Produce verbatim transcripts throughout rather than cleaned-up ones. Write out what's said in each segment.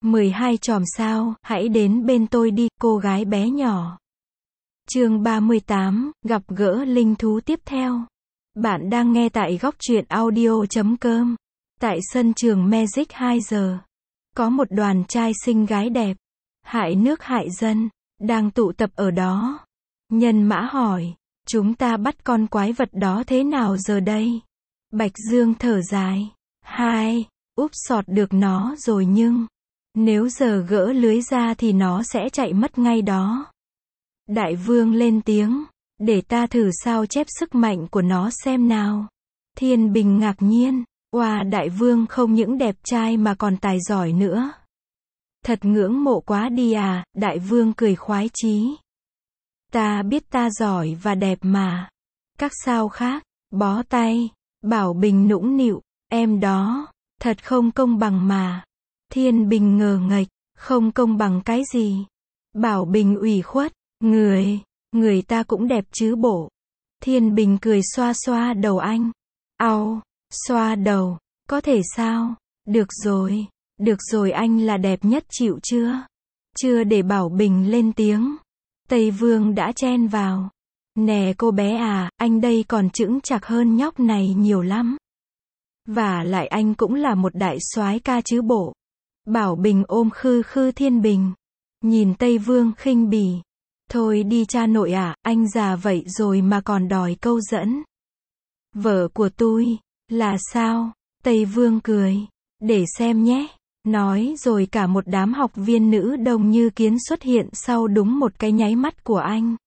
mười hai chòm sao, hãy đến bên tôi đi, cô gái bé nhỏ. Chương ba mươi tám, gặp gỡ linh thú tiếp theo. Bạn đang nghe tại góc truyện audio chấm com. Tại sân trường Magic hai giờ, có một đoàn trai xinh gái đẹp, hại nước hại dân, đang tụ tập ở đó. Nhân mã hỏi, chúng ta bắt con quái vật đó thế nào giờ đây? Bạch Dương thở dài, hai, úp sọt được nó rồi nhưng, nếu giờ gỡ lưới ra thì nó sẽ chạy mất ngay đó. Đại Vương lên tiếng, để ta thử sao chép sức mạnh của nó xem nào. Thiên Bình ngạc nhiên, oa Đại Vương không những đẹp trai mà còn tài giỏi nữa. Thật ngưỡng mộ quá đi à, Đại Vương cười khoái chí. Ta biết ta giỏi và đẹp mà. Các sao khác, bó tay, Bảo Bình nũng nịu, em đó, thật không công bằng mà. Thiên Bình ngờ nghệch, không công bằng cái gì? Bảo Bình ủy khuất, người, người ta cũng đẹp chứ bộ. Thiên Bình cười xoa xoa đầu anh. Au, xoa đầu, có thể sao? Được rồi, được rồi, anh là đẹp nhất chịu chưa? Chưa để Bảo Bình lên tiếng, Tây Vương đã chen vào. Nè cô bé à, anh đây còn chững chạc hơn nhóc này nhiều lắm. Và lại anh cũng là một đại soái ca chứ bộ. Bảo Bình ôm khư khư Thiên Bình, nhìn Tây Vương khinh bỉ. Thôi đi cha nội à, anh già vậy rồi mà còn đòi câu dẫn. Vợ của tôi, là sao? Tây Vương cười, để xem nhé. Nói rồi cả một đám học viên nữ đông như kiến xuất hiện sau đúng một cái nháy mắt của anh.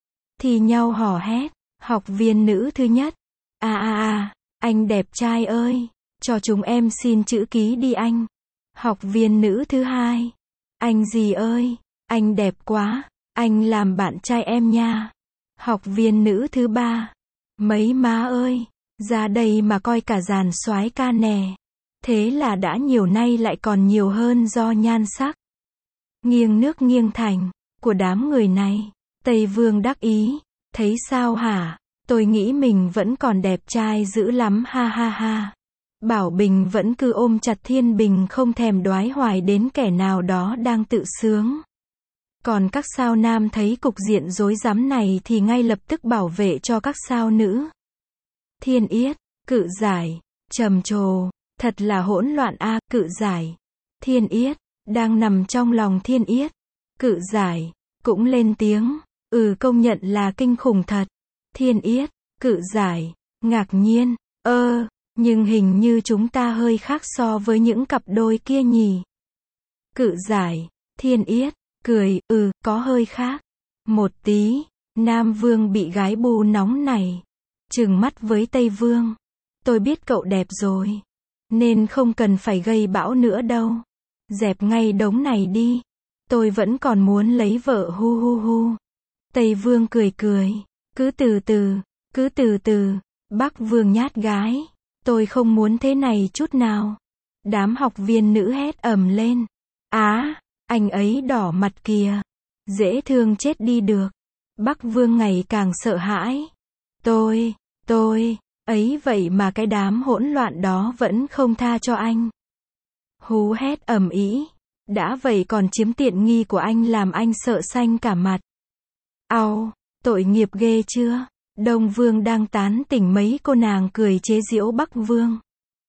Thì nhau hò hét, học viên nữ thứ nhất. À à à, anh đẹp trai ơi, cho chúng em xin chữ ký đi anh. Học viên nữ thứ hai. Anh gì ơi, anh đẹp quá, anh làm bạn trai em nha. Học viên nữ thứ ba. Mấy má ơi, ra đây mà coi cả dàn soái ca nè. Thế là đã nhiều nay lại còn nhiều hơn do nhan sắc. Nghiêng nước nghiêng thành, của đám người này. Tây Vương đắc ý, thấy sao hả? Tôi nghĩ mình vẫn còn đẹp trai dữ lắm ha ha ha. Bảo Bình vẫn cứ ôm chặt Thiên Bình không thèm đoái hoài đến kẻ nào đó đang tự sướng. Còn các sao nam thấy cục diện rối rắm này thì ngay lập tức bảo vệ cho các sao nữ. Thiên Yết, Cự Giải, trầm trồ, thật là hỗn loạn a. Cự Giải, Thiên Yết, đang nằm trong lòng Thiên Yết. Cự Giải, cũng lên tiếng, ừ công nhận là kinh khủng thật. Thiên Yết, Cự Giải, ngạc nhiên, ơ, nhưng hình như chúng ta hơi khác so với những cặp đôi kia nhỉ. Cự Giải, Thiên Yết, cười, ừ, có hơi khác. Một tí, Nam Vương bị gái bu nóng này. Trừng mắt với Tây Vương. Tôi biết cậu đẹp rồi. Nên không cần phải gây bão nữa đâu. Dẹp ngay đống này đi. Tôi vẫn còn muốn lấy vợ hu hu hu. Tây Vương cười cười. Cứ từ từ, cứ từ từ. Bắc Vương nhát gái. Tôi không muốn thế này chút nào. Đám học viên nữ hét ầm lên. Á, anh ấy đỏ mặt kìa. Dễ thương chết đi được. Bắc Vương ngày càng sợ hãi. Tôi, tôi, ấy vậy mà cái đám hỗn loạn đó vẫn không tha cho anh. Hú hét ầm ĩ. Đã vậy còn chiếm tiện nghi của anh làm anh sợ xanh cả mặt. Au, tội nghiệp ghê chưa? Đông Vương đang tán tỉnh mấy cô nàng cười chế giễu Bắc Vương.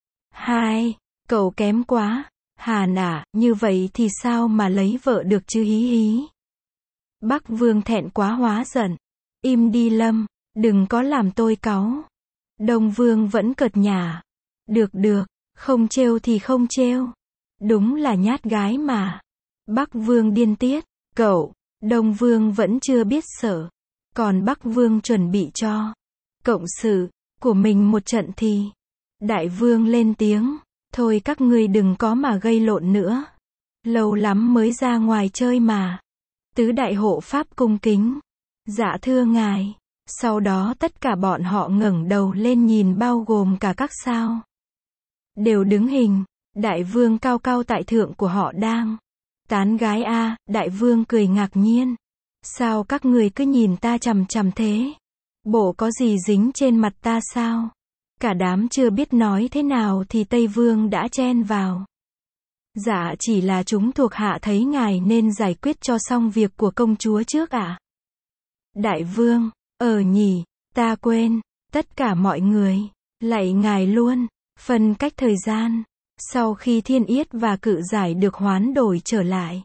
Hai, cậu kém quá. Hà nả, như vậy thì sao mà lấy vợ được chứ hí hí. Bắc Vương thẹn quá hóa giận. Im đi Lâm, đừng có làm tôi cáu. Đông Vương vẫn cợt nhả. Được được, không trêu thì không trêu. Đúng là nhát gái mà. Bắc Vương điên tiết. Cậu, Đông Vương vẫn chưa biết sợ. Còn Bắc Vương chuẩn bị cho cộng sự của mình một trận thì Đại Vương lên tiếng. Thôi các ngươi đừng có mà gây lộn nữa. Lâu lắm mới ra ngoài chơi mà. Tứ đại hộ pháp cung kính. Dạ thưa ngài. Sau đó tất cả bọn họ ngẩng đầu lên nhìn bao gồm cả các sao. Đều đứng hình. Đại Vương cao cao tại thượng của họ đang tán gái a. Đại Vương cười ngạc nhiên. Sao các người cứ nhìn ta chằm chằm thế? Bộ có gì dính trên mặt ta sao? Cả đám chưa biết nói thế nào thì Tây Vương đã chen vào. Dạ chỉ là chúng thuộc hạ thấy ngài nên giải quyết cho xong việc của công chúa trước ạ. Đại vương, ờ nhỉ, ta quên, tất cả mọi người, lạy ngài luôn, phân cách thời gian, sau khi Thiên Yết và Cự Giải được hoán đổi trở lại.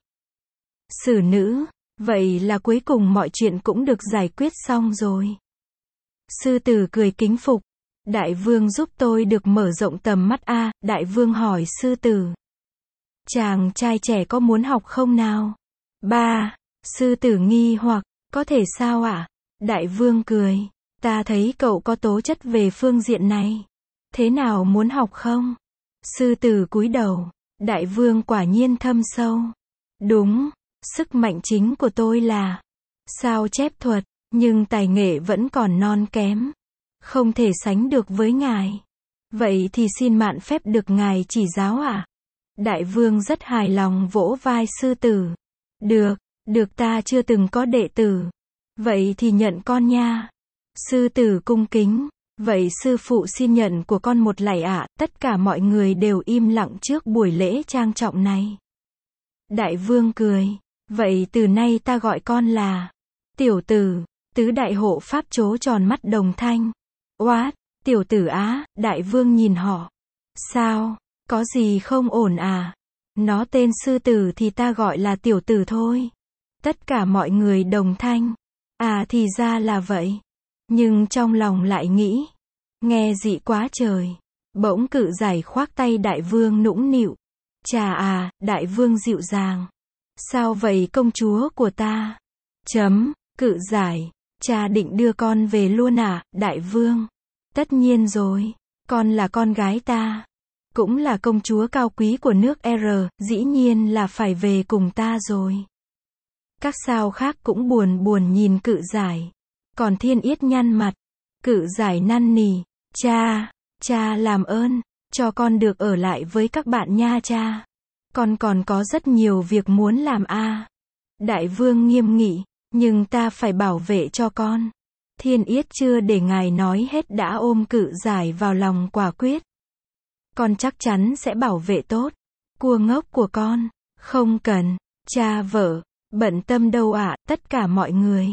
Xử nữ, vậy là cuối cùng mọi chuyện cũng được giải quyết xong rồi. Sư tử cười kính phục, đại vương giúp tôi được mở rộng tầm mắt a. Đại vương hỏi sư tử. Chàng trai trẻ có muốn học không nào? Ba, sư tử nghi hoặc, có thể sao ạ? Đại vương cười, ta thấy cậu có tố chất về phương diện này. Thế nào muốn học không? Sư tử cúi đầu, đại vương quả nhiên thâm sâu. Đúng, sức mạnh chính của tôi là sao chép thuật, nhưng tài nghệ vẫn còn non kém. Không thể sánh được với ngài. Vậy thì xin mạn phép được ngài chỉ giáo ạ. Đại vương rất hài lòng vỗ vai sư tử. Được, được ta chưa từng có đệ tử. Vậy thì nhận con nha. Sư tử cung kính. Vậy sư phụ xin nhận của con một lạy ạ. Tất cả mọi người đều im lặng trước buổi lễ trang trọng này. Đại vương cười. Vậy từ nay ta gọi con là tiểu tử. Tứ đại hộ pháp trố tròn mắt đồng thanh. What? Tiểu tử á? Đại vương nhìn họ. Sao? Có gì không ổn à? Nó tên sư tử thì ta gọi là tiểu tử thôi. Tất cả mọi người đồng thanh. À thì ra là vậy. Nhưng trong lòng lại nghĩ. Nghe dị quá trời. Bỗng Cự Giải khoác tay đại vương nũng nịu. Chà à, đại vương dịu dàng. Sao vậy công chúa của ta? Chấm, Cự Giải. Cha định đưa con về luôn à, đại vương? Tất nhiên rồi. Con là con gái ta. Cũng là công chúa cao quý của nước R, dĩ nhiên là phải về cùng ta rồi. Các sao khác cũng buồn buồn nhìn Cự Giải. Còn Thiên Yết nhăn mặt. Cự Giải năn nỉ. Cha, cha làm ơn, cho con được ở lại với các bạn nha cha. Con còn có rất nhiều việc muốn làm a. Đại vương nghiêm nghị, nhưng ta phải bảo vệ cho con. Thiên Yết chưa để ngài nói hết đã ôm Cự Giải vào lòng quả quyết. Con chắc chắn sẽ bảo vệ tốt. Cua ngốc của con, không cần, cha vợ, bận tâm đâu ạ, tất cả mọi người.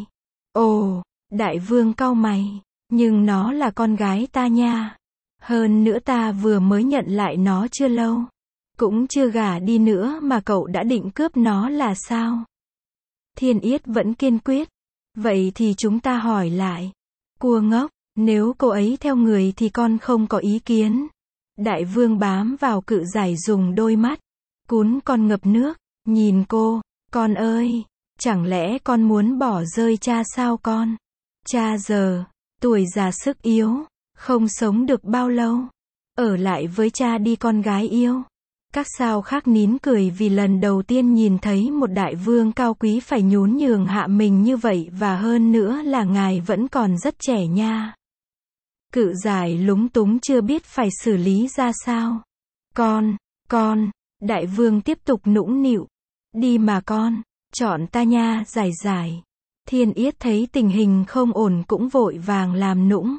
Ồ, đại vương cau mày, nhưng nó là con gái ta nha. Hơn nữa ta vừa mới nhận lại nó chưa lâu. Cũng chưa gả đi nữa mà cậu đã định cướp nó là sao? Thiên Yết vẫn kiên quyết. Vậy thì chúng ta hỏi lại. Cua ngốc, nếu cô ấy theo người thì con không có ý kiến. Đại vương bám vào Cự Giải dùng đôi mắt cún con ngập nước, nhìn cô, con ơi, chẳng lẽ con muốn bỏ rơi cha sao con? Cha giờ, tuổi già sức yếu, không sống được bao lâu. Ở lại với cha đi con gái yêu. Các sao khác nín cười vì lần đầu tiên nhìn thấy một đại vương cao quý phải nhún nhường hạ mình như vậy và hơn nữa là ngài vẫn còn rất trẻ nha. Cự Giải lúng túng chưa biết phải xử lý ra sao. Con, con, đại vương tiếp tục nũng nịu. Đi mà con, chọn ta nha, Giải Giải. Thiên Yết thấy tình hình không ổn cũng vội vàng làm nũng.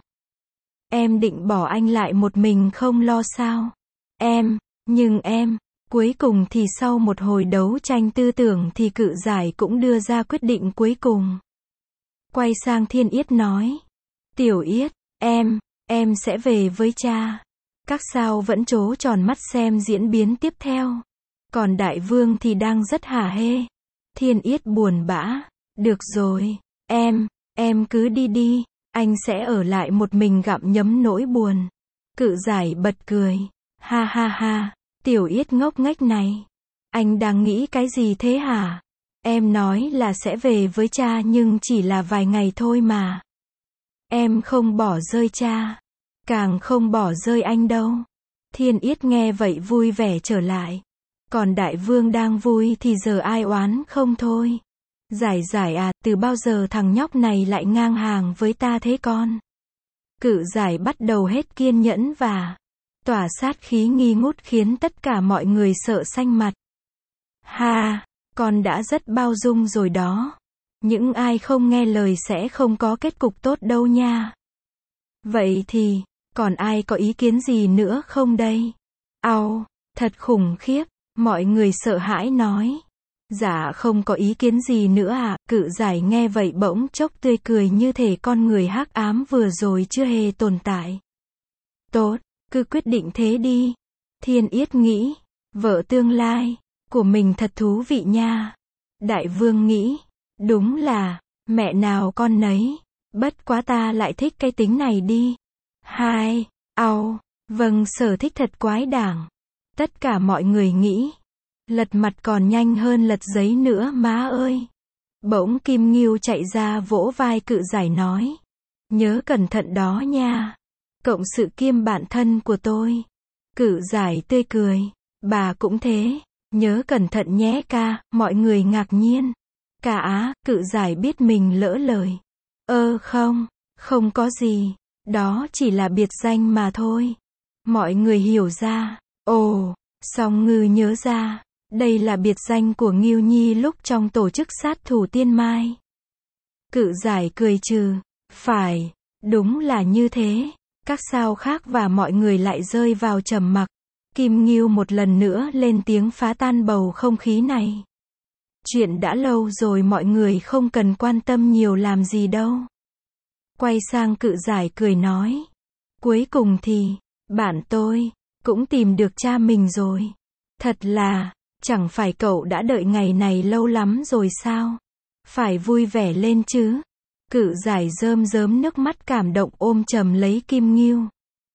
Em định bỏ anh lại một mình không lo sao? Em, nhưng em, cuối cùng thì sau một hồi đấu tranh tư tưởng thì Cự Giải cũng đưa ra quyết định cuối cùng. Quay sang Thiên Yết nói. Tiểu Yết, em, em sẽ về với cha. Các sao vẫn trố tròn mắt xem diễn biến tiếp theo. Còn đại vương thì đang rất hả hê. Thiên Yết buồn bã. Được rồi, em, em cứ đi đi. Anh sẽ ở lại một mình gặm nhấm nỗi buồn. Cự Giải bật cười. Ha ha ha, Tiểu Yết ngốc nghếch này. Anh đang nghĩ cái gì thế hả? Em nói là sẽ về với cha nhưng chỉ là vài ngày thôi mà. Em không bỏ rơi cha. Càng không bỏ rơi anh đâu. Thiên Yết nghe vậy vui vẻ trở lại. Còn đại vương đang vui thì giờ ai oán không thôi. Giải Giải à, từ bao giờ thằng nhóc này lại ngang hàng với ta thế con? Cự Giải bắt đầu hết kiên nhẫn và tỏa sát khí nghi ngút khiến tất cả mọi người sợ xanh mặt. Ha, con đã rất bao dung rồi đó. Những ai không nghe lời sẽ không có kết cục tốt đâu nha. Vậy thì, còn ai có ý kiến gì nữa không đây? Au, thật khủng khiếp. Mọi người sợ hãi nói. Dạ không có ý kiến gì nữa à, Cự Giải nghe vậy bỗng chốc tươi cười như thể con người hắc ám vừa rồi chưa hề tồn tại. Tốt, cứ quyết định thế đi. Thiên Yết nghĩ, vợ tương lai của mình thật thú vị nha. Đại Vương nghĩ, đúng là, mẹ nào con nấy, bất quá ta lại thích cái tính này đi. Hai, ao, vâng sở thích thật quái đản. Tất cả mọi người nghĩ, lật mặt còn nhanh hơn lật giấy nữa má ơi. Bỗng Kim Ngưu chạy ra vỗ vai Cự Giải nói, nhớ cẩn thận đó nha. Cộng sự kiêm bạn thân của tôi. Cự Giải tươi cười, bà cũng thế, nhớ cẩn thận nhé ca. Mọi người ngạc nhiên. Cả á, Cự Giải biết mình lỡ lời. Ơ không, không có gì, đó chỉ là biệt danh mà thôi. Mọi người hiểu ra. Ồ, Song Ngư nhớ ra, đây là biệt danh của Ngưu Nhi lúc trong tổ chức sát thủ Tiên Mai. Cự Giải cười trừ, phải, đúng là như thế. Các sao khác và mọi người lại rơi vào trầm mặc. Kim Ngưu một lần nữa lên tiếng phá tan bầu không khí này. Chuyện đã lâu rồi mọi người không cần quan tâm nhiều làm gì đâu. Quay sang Cự Giải cười nói. Cuối cùng thì, bạn tôi, cũng tìm được cha mình rồi. Thật là, chẳng phải cậu đã đợi ngày này lâu lắm rồi sao? Phải vui vẻ lên chứ. Cự Giải rơm rớm nước mắt cảm động ôm chầm lấy Kim Ngưu.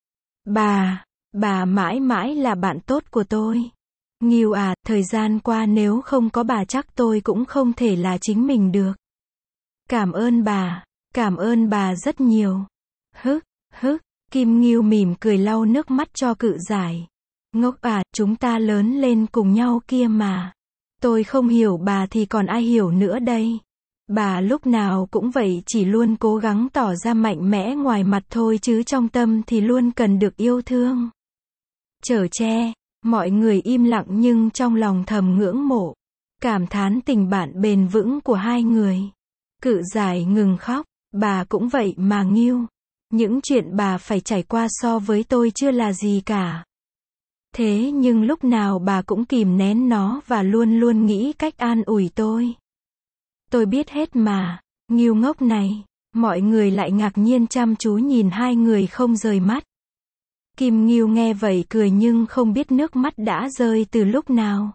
Bà, bà mãi mãi là bạn tốt của tôi. Ngưu à, thời gian qua nếu không có bà chắc tôi cũng không thể là chính mình được. Cảm ơn bà, cảm ơn bà rất nhiều. Hức, hức, Kim Ngưu mỉm cười lau nước mắt cho Cự Giải. Ngốc à, chúng ta lớn lên cùng nhau kia mà. Tôi không hiểu bà thì còn ai hiểu nữa đây. Bà lúc nào cũng vậy, chỉ luôn cố gắng tỏ ra mạnh mẽ ngoài mặt thôi chứ trong tâm thì luôn cần được yêu thương. Chở che, mọi người im lặng nhưng trong lòng thầm ngưỡng mộ. Cảm thán tình bạn bền vững của hai người. Cự Giải ngừng khóc, bà cũng vậy mà Ngưu. Những chuyện bà phải trải qua so với tôi chưa là gì cả. Thế nhưng lúc nào bà cũng kìm nén nó và luôn luôn nghĩ cách an ủi tôi. Tôi biết hết mà, Ngưu ngốc này. Mọi người lại ngạc nhiên chăm chú nhìn hai người không rời mắt. Kim Ngưu nghe vậy cười nhưng không biết nước mắt đã rơi từ lúc nào.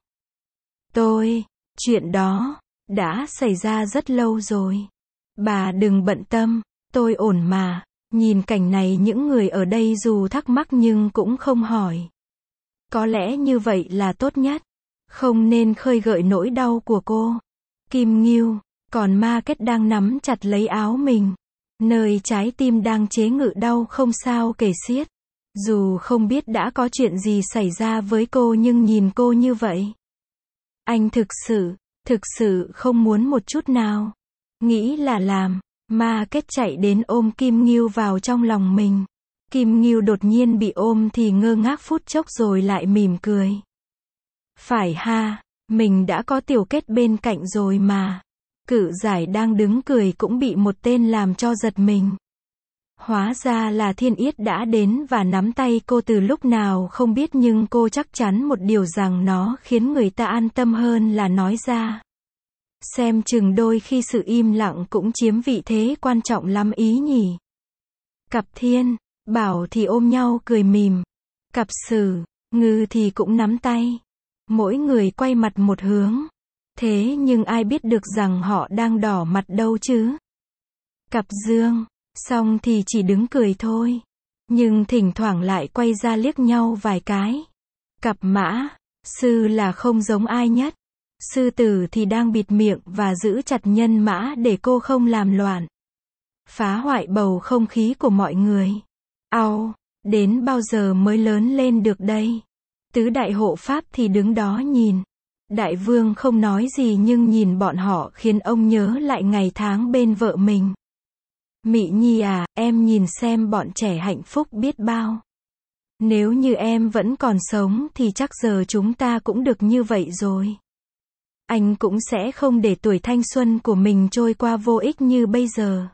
Tôi, chuyện đó, đã xảy ra rất lâu rồi. Bà đừng bận tâm, tôi ổn mà. Nhìn cảnh này những người ở đây dù thắc mắc nhưng cũng không hỏi. Có lẽ như vậy là tốt nhất. Không nên khơi gợi nỗi đau của cô. Kim Ngưu, còn Ma Kết đang nắm chặt lấy áo mình. Nơi trái tim đang chế ngự đau không sao kể xiết. Dù không biết đã có chuyện gì xảy ra với cô nhưng nhìn cô như vậy. Anh thực sự, thực sự không muốn một chút nào. Nghĩ là làm. Ma Kết chạy đến ôm Kim Ngưu vào trong lòng mình. Kim Ngưu đột nhiên bị ôm thì ngơ ngác phút chốc rồi lại mỉm cười. Phải ha, mình đã có Tiểu Kết bên cạnh rồi mà. Cự Giải đang đứng cười cũng bị một tên làm cho giật mình. Hóa ra là Thiên Yết đã đến và nắm tay cô từ lúc nào không biết nhưng cô chắc chắn một điều rằng nó khiến người ta an tâm hơn là nói ra. Xem chừng đôi khi sự im lặng cũng chiếm vị thế quan trọng lắm ý nhỉ. Cặp Thiên, Bảo thì ôm nhau cười mỉm. Cặp Sử, Ngư thì cũng nắm tay. Mỗi người quay mặt một hướng. Thế nhưng ai biết được rằng họ đang đỏ mặt đâu chứ. Cặp Dương, Song thì chỉ đứng cười thôi. Nhưng thỉnh thoảng lại quay ra liếc nhau vài cái. Cặp Mã, Sư là không giống ai nhất. Sư Tử thì đang bịt miệng và giữ chặt Nhân Mã để cô không làm loạn. Phá hoại bầu không khí của mọi người. Ao, đến bao giờ mới lớn lên được đây? Tứ đại hộ pháp thì đứng đó nhìn. Đại Vương không nói gì nhưng nhìn bọn họ khiến ông nhớ lại ngày tháng bên vợ mình. Mị Nhi à, em nhìn xem bọn trẻ hạnh phúc biết bao. Nếu như em vẫn còn sống thì chắc giờ chúng ta cũng được như vậy rồi. Anh cũng sẽ không để tuổi thanh xuân của mình trôi qua vô ích như bây giờ.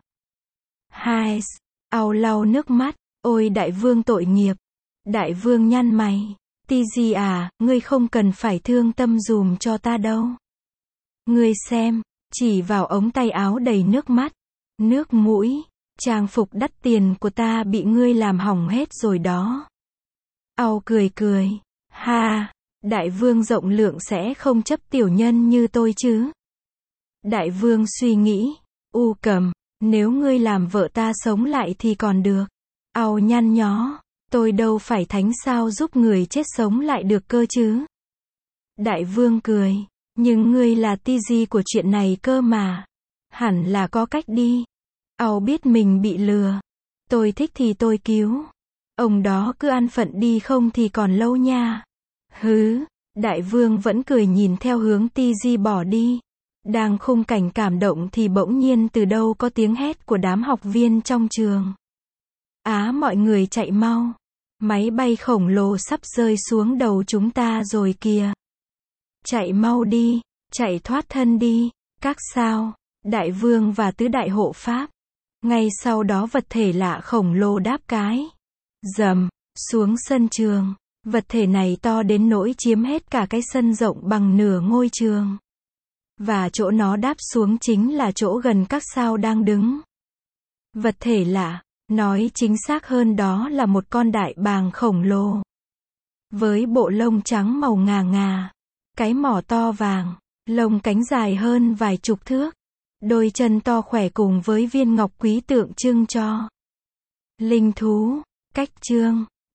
Hai, Ao lau nước mắt, ôi Đại Vương tội nghiệp. Đại Vương nhăn mày. Tizi à, ngươi không cần phải thương tâm dùm cho ta đâu. Ngươi xem, chỉ vào ống tay áo đầy nước mắt, nước mũi, trang phục đắt tiền của ta bị ngươi làm hỏng hết rồi đó. Au cười cười, ha, đại vương rộng lượng sẽ không chấp tiểu nhân như tôi chứ. Đại vương suy nghĩ, U Cầm, nếu ngươi làm vợ ta sống lại thì còn được. Au nhăn nhó, tôi đâu phải thánh sao giúp người chết sống lại được cơ chứ. Đại vương cười, nhưng ngươi là Tizi của chuyện này cơ mà. Hẳn là có cách đi. Au biết mình bị lừa. Tôi thích thì tôi cứu. Ông đó cứ an phận đi không thì còn lâu nha. Hứ, đại vương vẫn cười nhìn theo hướng Tizi bỏ đi. Đang khung cảnh cảm động thì bỗng nhiên từ đâu có tiếng hét của đám học viên trong trường. Á mọi người chạy mau. Máy bay khổng lồ sắp rơi xuống đầu chúng ta rồi kìa. Chạy mau đi, chạy thoát thân đi, các sao, đại vương và tứ đại hộ pháp. Ngay sau đó vật thể lạ khổng lồ đáp cái. Dầm, xuống sân trường. Vật thể này to đến nỗi chiếm hết cả cái sân rộng bằng nửa ngôi trường. Và chỗ nó đáp xuống chính là chỗ gần các sao đang đứng. Vật thể lạ, nói chính xác hơn đó là một con đại bàng khổng lồ. Với bộ lông trắng màu ngà ngà, cái mỏ to vàng, lông cánh dài hơn vài chục thước, đôi chân to khỏe cùng với viên ngọc quý tượng trưng cho linh thú. Cách chương